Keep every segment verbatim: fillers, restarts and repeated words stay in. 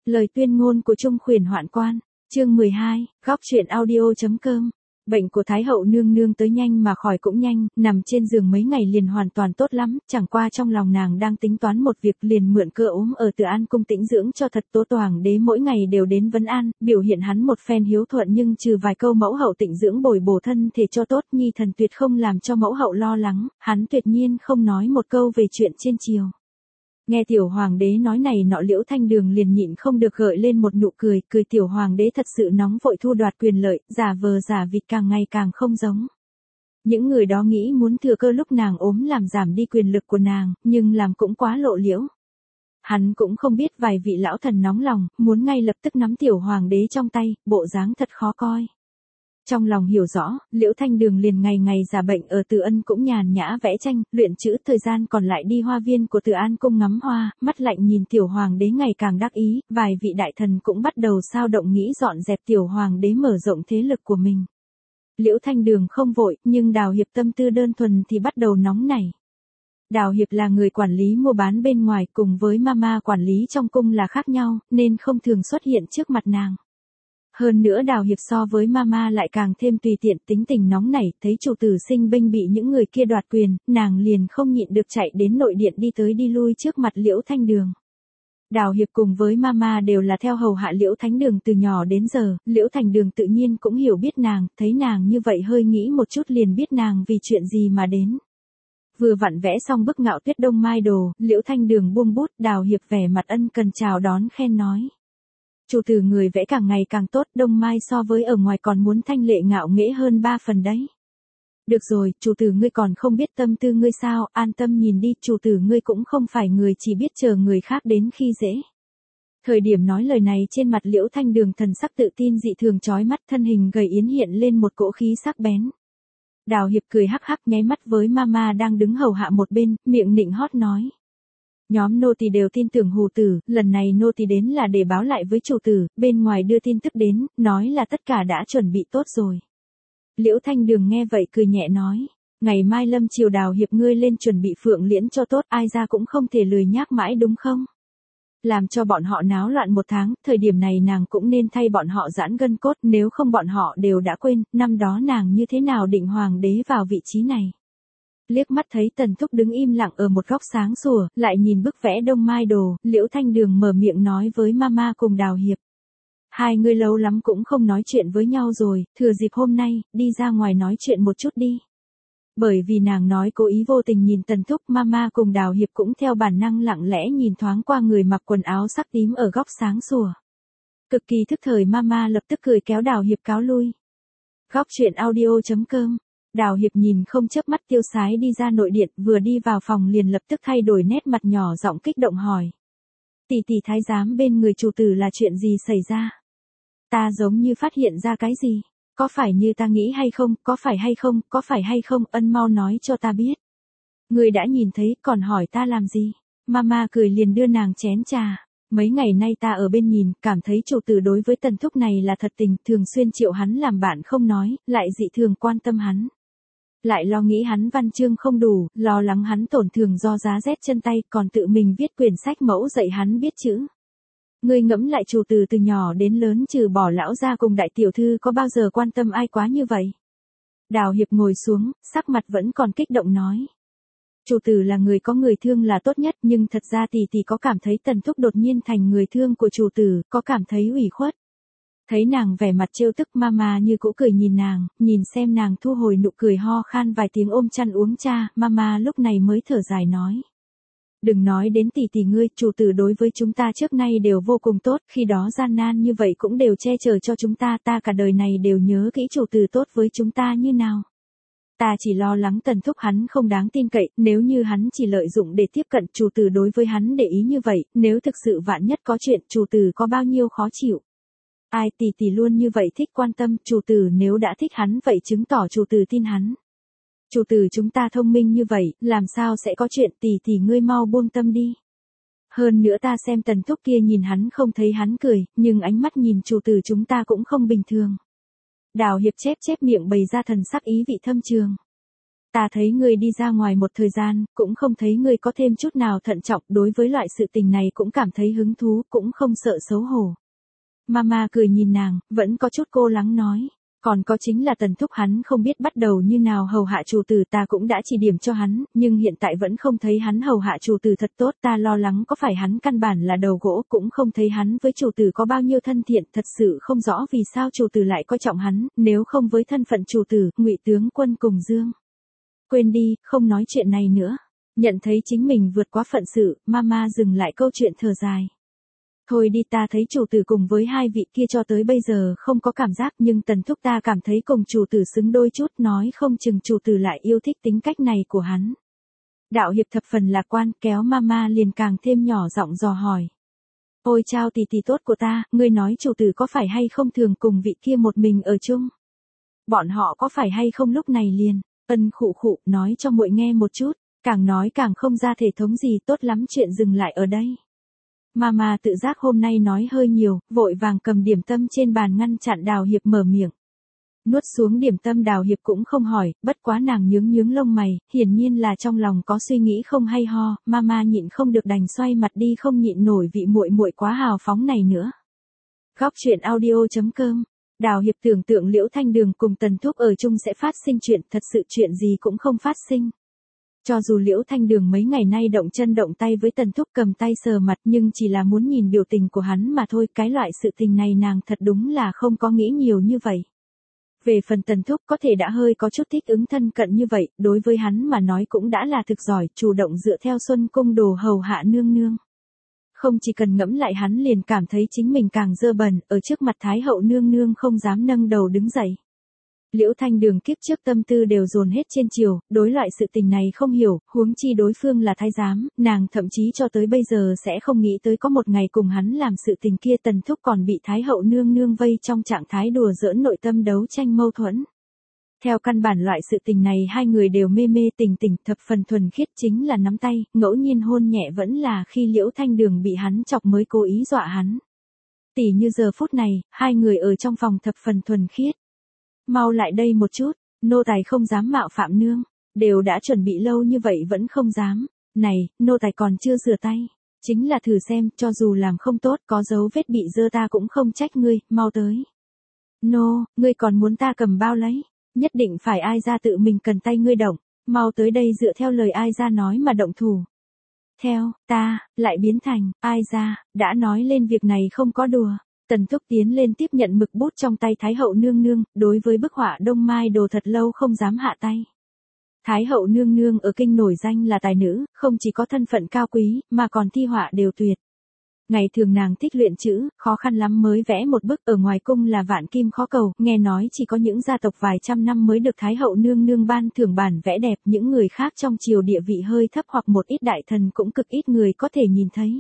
Lời tuyên ngôn của Trung Khuyển Hoạn Quan, chương mười hai, góc truyện audio.com. Bệnh của Thái hậu nương nương tới nhanh mà khỏi cũng nhanh, nằm trên giường mấy ngày liền hoàn toàn tốt lắm, chẳng qua trong lòng nàng đang tính toán một việc liền mượn cơ ốm ở Từ An cung tĩnh dưỡng cho thật. Tố Toàng đế mỗi ngày đều đến vấn an, biểu hiện hắn một phen hiếu thuận nhưng trừ vài câu mẫu hậu tịnh dưỡng bồi bổ thân thể cho tốt, nhi thần tuyệt không làm cho mẫu hậu lo lắng, hắn tuyệt nhiên không nói một câu về chuyện trên triều. Nghe tiểu hoàng đế nói này nọ, Liễu Thanh Đường liền nhịn không được gợi lên một nụ cười, cười tiểu hoàng đế thật sự nóng vội thu đoạt quyền lợi, giả vờ giả vịt càng ngày càng không giống. Những người đó nghĩ muốn thừa cơ lúc nàng ốm làm giảm đi quyền lực của nàng, nhưng làm cũng quá lộ liễu. Hắn cũng không biết vài vị lão thần nóng lòng, muốn ngay lập tức nắm tiểu hoàng đế trong tay, bộ dáng thật khó coi. Trong lòng hiểu rõ, Liễu Thanh Đường liền ngày ngày giả bệnh ở Từ Ân cũng nhàn nhã vẽ tranh, luyện chữ, thời gian còn lại đi hoa viên của Từ An cung ngắm hoa, mắt lạnh nhìn tiểu hoàng đế ngày càng đắc ý, vài vị đại thần cũng bắt đầu sao động nghĩ dọn dẹp tiểu hoàng đế mở rộng thế lực của mình. Liễu Thanh Đường không vội, nhưng Đào Hiệp tâm tư đơn thuần thì bắt đầu nóng nảy. Đào Hiệp là người quản lý mua bán bên ngoài, cùng với mama quản lý trong cung là khác nhau, nên không thường xuất hiện trước mặt nàng. Hơn nữa Đào Hiệp so với mama lại càng thêm tùy tiện, tính tình nóng nảy, thấy chủ tử sinh bênh bị những người kia đoạt quyền, nàng liền không nhịn được chạy đến nội điện đi tới đi lui trước mặt Liễu Thanh Đường. Đào Hiệp cùng với mama đều là theo hầu hạ Liễu Thánh Đường từ nhỏ đến giờ, Liễu Thanh Đường tự nhiên cũng hiểu biết nàng, thấy nàng như vậy hơi nghĩ một chút liền biết nàng vì chuyện gì mà đến. Vừa vặn vẽ xong bức Ngạo Tuyết Đông Mai đồ, Liễu Thanh Đường buông bút, Đào Hiệp vẻ mặt ân cần chào đón khen nói. Chủ tử người vẽ càng ngày càng tốt, Đông Mai so với ở ngoài còn muốn thanh lệ ngạo nghễ hơn ba phần đấy. Được rồi, chủ tử ngươi còn không biết tâm tư ngươi sao, an tâm nhìn đi, chủ tử ngươi cũng không phải người chỉ biết chờ người khác đến khi dễ. Thời điểm nói lời này trên mặt Liễu Thanh Đường thần sắc tự tin dị thường chói mắt, thân hình gầy yến hiện lên một cỗ khí sắc bén. Đào Hiệp cười hắc hắc nháy mắt với mama đang đứng hầu hạ một bên, miệng nịnh hót nói. Nhóm nô tỳ đều tin tưởng hù tử, lần này nô tỳ đến là để báo lại với chủ tử, bên ngoài đưa tin tức đến, nói là tất cả đã chuẩn bị tốt rồi. Liễu Thanh Đường nghe vậy cười nhẹ nói, ngày mai lâm triều Đào Hiệp ngươi lên chuẩn bị phượng liễn cho tốt, ai ra cũng không thể lười nhác mãi đúng không? Làm cho bọn họ náo loạn một tháng, thời điểm này nàng cũng nên thay bọn họ giãn gân cốt, nếu không bọn họ đều đã quên, năm đó nàng như thế nào định hoàng đế vào vị trí này. Liếc mắt thấy Tần Thúc đứng im lặng ở một góc sáng sủa, lại nhìn bức vẽ Đông Mai đồ, Liễu Thanh Đường mở miệng nói với mama cùng Đào Hiệp. Hai người lâu lắm cũng không nói chuyện với nhau rồi, thừa dịp hôm nay, đi ra ngoài nói chuyện một chút đi. Bởi vì nàng nói cố ý vô tình nhìn Tần Thúc, mama cùng Đào Hiệp cũng theo bản năng lặng lẽ nhìn thoáng qua người mặc quần áo sắc tím ở góc sáng sủa. Cực kỳ thức thời mama lập tức cười kéo Đào Hiệp cáo lui. Góc truyện audio.com. Đào Hiệp nhìn không chớp mắt tiêu sái đi ra nội điện, vừa đi vào phòng liền lập tức thay đổi nét mặt nhỏ giọng kích động hỏi. Tỷ tỷ thái giám bên người chủ tử là chuyện gì xảy ra? Ta giống như phát hiện ra cái gì? Có phải như ta nghĩ hay không? Có phải hay không? Có phải hay không? Ân mau nói cho ta biết. Người đã nhìn thấy, còn hỏi ta làm gì? Mama cười liền đưa nàng chén trà. Mấy ngày nay ta ở bên nhìn, cảm thấy chủ tử đối với Tần Thúc này là thật tình, thường xuyên triệu hắn làm bạn không nói, lại dị thường quan tâm hắn. Lại lo nghĩ hắn văn chương không đủ, lo lắng hắn tổn thương do giá rét chân tay, còn tự mình viết quyển sách mẫu dạy hắn biết chữ. Ngươi ngẫm lại chủ tử từ nhỏ đến lớn trừ bỏ lão gia cùng đại tiểu thư có bao giờ quan tâm ai quá như vậy. Đào Hiệp ngồi xuống, sắc mặt vẫn còn kích động nói. Chủ tử là người có người thương là tốt nhất, nhưng thật ra tỷ tỷ có cảm thấy Tần Thúc đột nhiên thành người thương của chủ tử, có cảm thấy ủy khuất. Thấy nàng vẻ mặt trêu tức, mama như cũ cười nhìn nàng, nhìn xem nàng thu hồi nụ cười ho khan vài tiếng ôm chăn uống trà, mama lúc này mới thở dài nói. Đừng nói đến tỷ tỷ ngươi, chủ tử đối với chúng ta trước nay đều vô cùng tốt, khi đó gian nan như vậy cũng đều che chở cho chúng ta, ta cả đời này đều nhớ kỹ chủ tử tốt với chúng ta như nào. Ta chỉ lo lắng Tần Thúc hắn không đáng tin cậy, nếu như hắn chỉ lợi dụng để tiếp cận chủ tử đối với hắn để ý như vậy, nếu thực sự vạn nhất có chuyện chủ tử có bao nhiêu khó chịu. Ai tỷ tỷ luôn như vậy thích quan tâm, chủ tử nếu đã thích hắn vậy chứng tỏ chủ tử tin hắn. Chủ tử chúng ta thông minh như vậy, làm sao sẽ có chuyện, tỷ tỷ ngươi mau buông tâm đi. Hơn nữa ta xem Tần Thúc kia nhìn hắn không thấy hắn cười, nhưng ánh mắt nhìn chủ tử chúng ta cũng không bình thường. Đào Hiệp chép chép miệng bày ra thần sắc ý vị thâm trường. Ta thấy ngươi đi ra ngoài một thời gian, cũng không thấy ngươi có thêm chút nào thận trọng, đối với loại sự tình này cũng cảm thấy hứng thú, cũng không sợ xấu hổ. Mama cười nhìn nàng, vẫn có chút cô lắng nói. Còn có chính là Tần Thúc hắn không biết bắt đầu như nào hầu hạ chủ tử, ta cũng đã chỉ điểm cho hắn, nhưng hiện tại vẫn không thấy hắn hầu hạ chủ tử thật tốt, ta lo lắng có phải hắn căn bản là đầu gỗ, cũng không thấy hắn với chủ tử có bao nhiêu thân thiện, thật sự không rõ vì sao chủ tử lại coi trọng hắn, nếu không với thân phận chủ tử, Ngụy tướng quân cùng Dương. Quên đi, không nói chuyện này nữa. Nhận thấy chính mình vượt quá phận sự, Mama dừng lại câu chuyện thở dài. Thôi đi, ta thấy chủ tử cùng với hai vị kia cho tới bây giờ không có cảm giác, nhưng Tần Thúc ta cảm thấy cùng chủ tử xứng đôi chút, nói không chừng chủ tử lại yêu thích tính cách này của hắn. Đạo hiệp thập phần lạc quan, kéo Mama liền càng thêm nhỏ giọng dò hỏi. Ôi chao tỷ tỷ tốt của ta, ngươi nói chủ tử có phải hay không thường cùng vị kia một mình ở chung? Bọn họ có phải hay không lúc này liền, ân khụ khụ, nói cho muội nghe một chút, càng nói càng không ra thể thống gì, tốt lắm chuyện dừng lại ở đây. Mama tự giác hôm nay nói hơi nhiều, vội vàng cầm điểm tâm trên bàn ngăn chặn Đào Hiệp mở miệng. Nuốt xuống điểm tâm, Đào Hiệp cũng không hỏi, bất quá nàng nhướng nhướng lông mày, hiển nhiên là trong lòng có suy nghĩ không hay ho, Mama nhịn không được đành xoay mặt đi, không nhịn nổi vị muội muội quá hào phóng này nữa. Góc truyện audio chấm com. Đào Hiệp tưởng tượng Liễu Thanh Đường cùng Tần Thúc ở chung sẽ phát sinh chuyện, thật sự chuyện gì cũng không phát sinh. Cho dù Liễu Thanh Đường mấy ngày nay động chân động tay với Tần Thúc, cầm tay sờ mặt, nhưng chỉ là muốn nhìn biểu tình của hắn mà thôi, cái loại sự tình này nàng thật đúng là không có nghĩ nhiều như vậy. Về phần Tần Thúc có thể đã hơi có chút thích ứng thân cận như vậy, đối với hắn mà nói cũng đã là thực giỏi, chủ động dựa theo Xuân Cung đồ hầu hạ nương nương. Không chỉ cần ngẫm lại hắn liền cảm thấy chính mình càng dơ bẩn, ở trước mặt Thái hậu nương nương không dám nâng đầu đứng dậy. Liễu Thanh Đường kiếp trước tâm tư đều dồn hết trên triều, đối loại sự tình này không hiểu, huống chi đối phương là thái giám, nàng thậm chí cho tới bây giờ sẽ không nghĩ tới có một ngày cùng hắn làm sự tình kia. Tần Thúc còn bị Thái hậu nương nương vây trong trạng thái đùa giỡn nội tâm đấu tranh mâu thuẫn. Theo căn bản loại sự tình này hai người đều mê mê tình tình, thập phần thuần khiết, chính là nắm tay, ngẫu nhiên hôn nhẹ vẫn là khi Liễu Thanh Đường bị hắn chọc mới cố ý dọa hắn. Tỉ như giờ phút này, hai người ở trong phòng thập phần thuần khiết. Mau lại đây một chút, nô tài không dám mạo phạm nương, đều đã chuẩn bị lâu như vậy vẫn không dám. Này, nô tài còn chưa rửa tay, chính là thử xem, cho dù làm không tốt có dấu vết bị dơ ta cũng không trách ngươi, mau tới. Nô, ngươi còn muốn ta cầm bao lấy, nhất định phải ai ra tự mình cần tay ngươi động, mau tới đây dựa theo lời ai ra nói mà động thủ. Theo, ta, lại biến thành, ai ra, đã nói lên việc này không có đùa. Tần Thúc tiến lên tiếp nhận mực bút trong tay Thái hậu nương nương, đối với bức họa Đông Mai Đồ thật lâu không dám hạ tay. Thái hậu nương nương ở kinh nổi danh là tài nữ, không chỉ có thân phận cao quý, mà còn thi họa đều tuyệt. Ngày thường nàng thích luyện chữ, khó khăn lắm mới vẽ một bức, ở ngoài cung là vạn kim khó cầu, nghe nói chỉ có những gia tộc vài trăm năm mới được Thái hậu nương nương ban thưởng bản vẽ đẹp, những người khác trong triều địa vị hơi thấp hoặc một ít đại thần cũng cực ít người có thể nhìn thấy.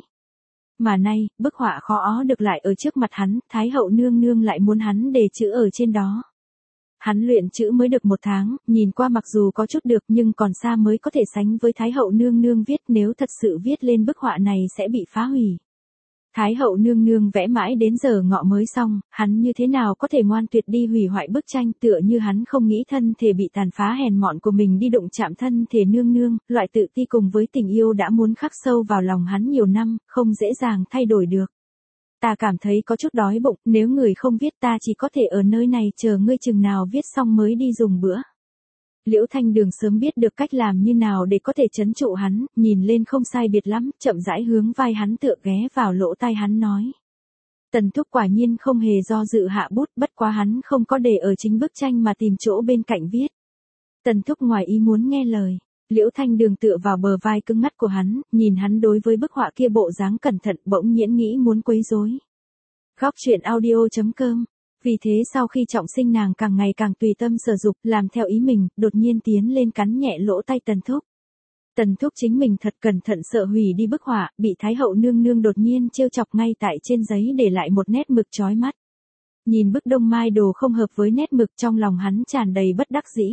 Mà nay, bức họa khó ó được lại ở trước mặt hắn, Thái hậu nương nương lại muốn hắn đề chữ ở trên đó. Hắn luyện chữ mới được một tháng, nhìn qua mặc dù có chút được nhưng còn xa mới có thể sánh với Thái hậu nương nương viết, nếu thật sự viết lên bức họa này sẽ bị phá hủy. Thái hậu nương nương vẽ mãi đến giờ ngọ mới xong, hắn như thế nào có thể ngoan tuyệt đi hủy hoại bức tranh, tựa như hắn không nghĩ thân thể bị tàn phá hèn mọn của mình đi đụng chạm thân thể nương nương, loại tự ti cùng với tình yêu đã muốn khắc sâu vào lòng hắn nhiều năm, không dễ dàng thay đổi được. Ta cảm thấy có chút đói bụng, nếu người không viết ta chỉ có thể ở nơi này chờ ngươi chừng nào viết xong mới đi dùng bữa. Liễu Thanh Đường sớm biết được cách làm như nào để có thể trấn trụ hắn, nhìn lên không sai biệt lắm, chậm rãi hướng vai hắn tựa ghé vào lỗ tai hắn nói. Tần Thúc quả nhiên không hề do dự hạ bút, bất quá hắn không có để ở chính bức tranh mà tìm chỗ bên cạnh viết. Tần Thúc ngoài ý muốn nghe lời, Liễu Thanh Đường tựa vào bờ vai cứng ngắt của hắn, nhìn hắn đối với bức họa kia bộ dáng cẩn thận, bỗng nhiễn nghĩ muốn quấy rối. Góc truyện audio chấm com. Vì thế sau khi trọng sinh nàng càng ngày càng tùy tâm sở dục, làm theo ý mình, đột nhiên tiến lên cắn nhẹ lỗ tay Tần Thúc. Tần Thúc chính mình thật cẩn thận sợ hủy đi bức họa, bị Thái hậu nương nương đột nhiên trêu chọc ngay tại trên giấy để lại một nét mực chói mắt. Nhìn bức Đông Mai Đồ không hợp với nét mực, trong lòng hắn tràn đầy bất đắc dĩ.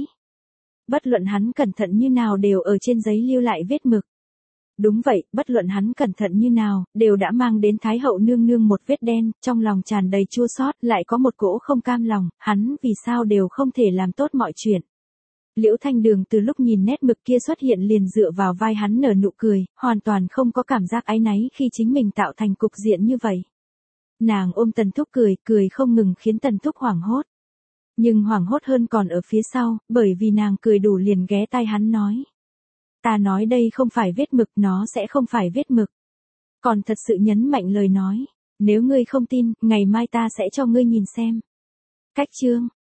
Bất luận hắn cẩn thận như nào đều ở trên giấy lưu lại vết mực. Đúng vậy, bất luận hắn cẩn thận như nào, đều đã mang đến Thái hậu nương nương một vết đen, trong lòng tràn đầy chua xót, lại có một cỗ không cam lòng, hắn vì sao đều không thể làm tốt mọi chuyện. Liễu Thanh Đường từ lúc nhìn nét mực kia xuất hiện liền dựa vào vai hắn nở nụ cười, hoàn toàn không có cảm giác áy náy khi chính mình tạo thành cục diện như vậy. Nàng ôm Tần Thúc cười, cười không ngừng khiến Tần Thúc hoảng hốt. Nhưng hoảng hốt hơn còn ở phía sau, bởi vì nàng cười đủ liền ghé tai hắn nói. Ta nói đây không phải vết mực, nó sẽ không phải vết mực. Còn thật sự nhấn mạnh lời nói, nếu ngươi không tin, ngày mai ta sẽ cho ngươi nhìn xem. Cách chương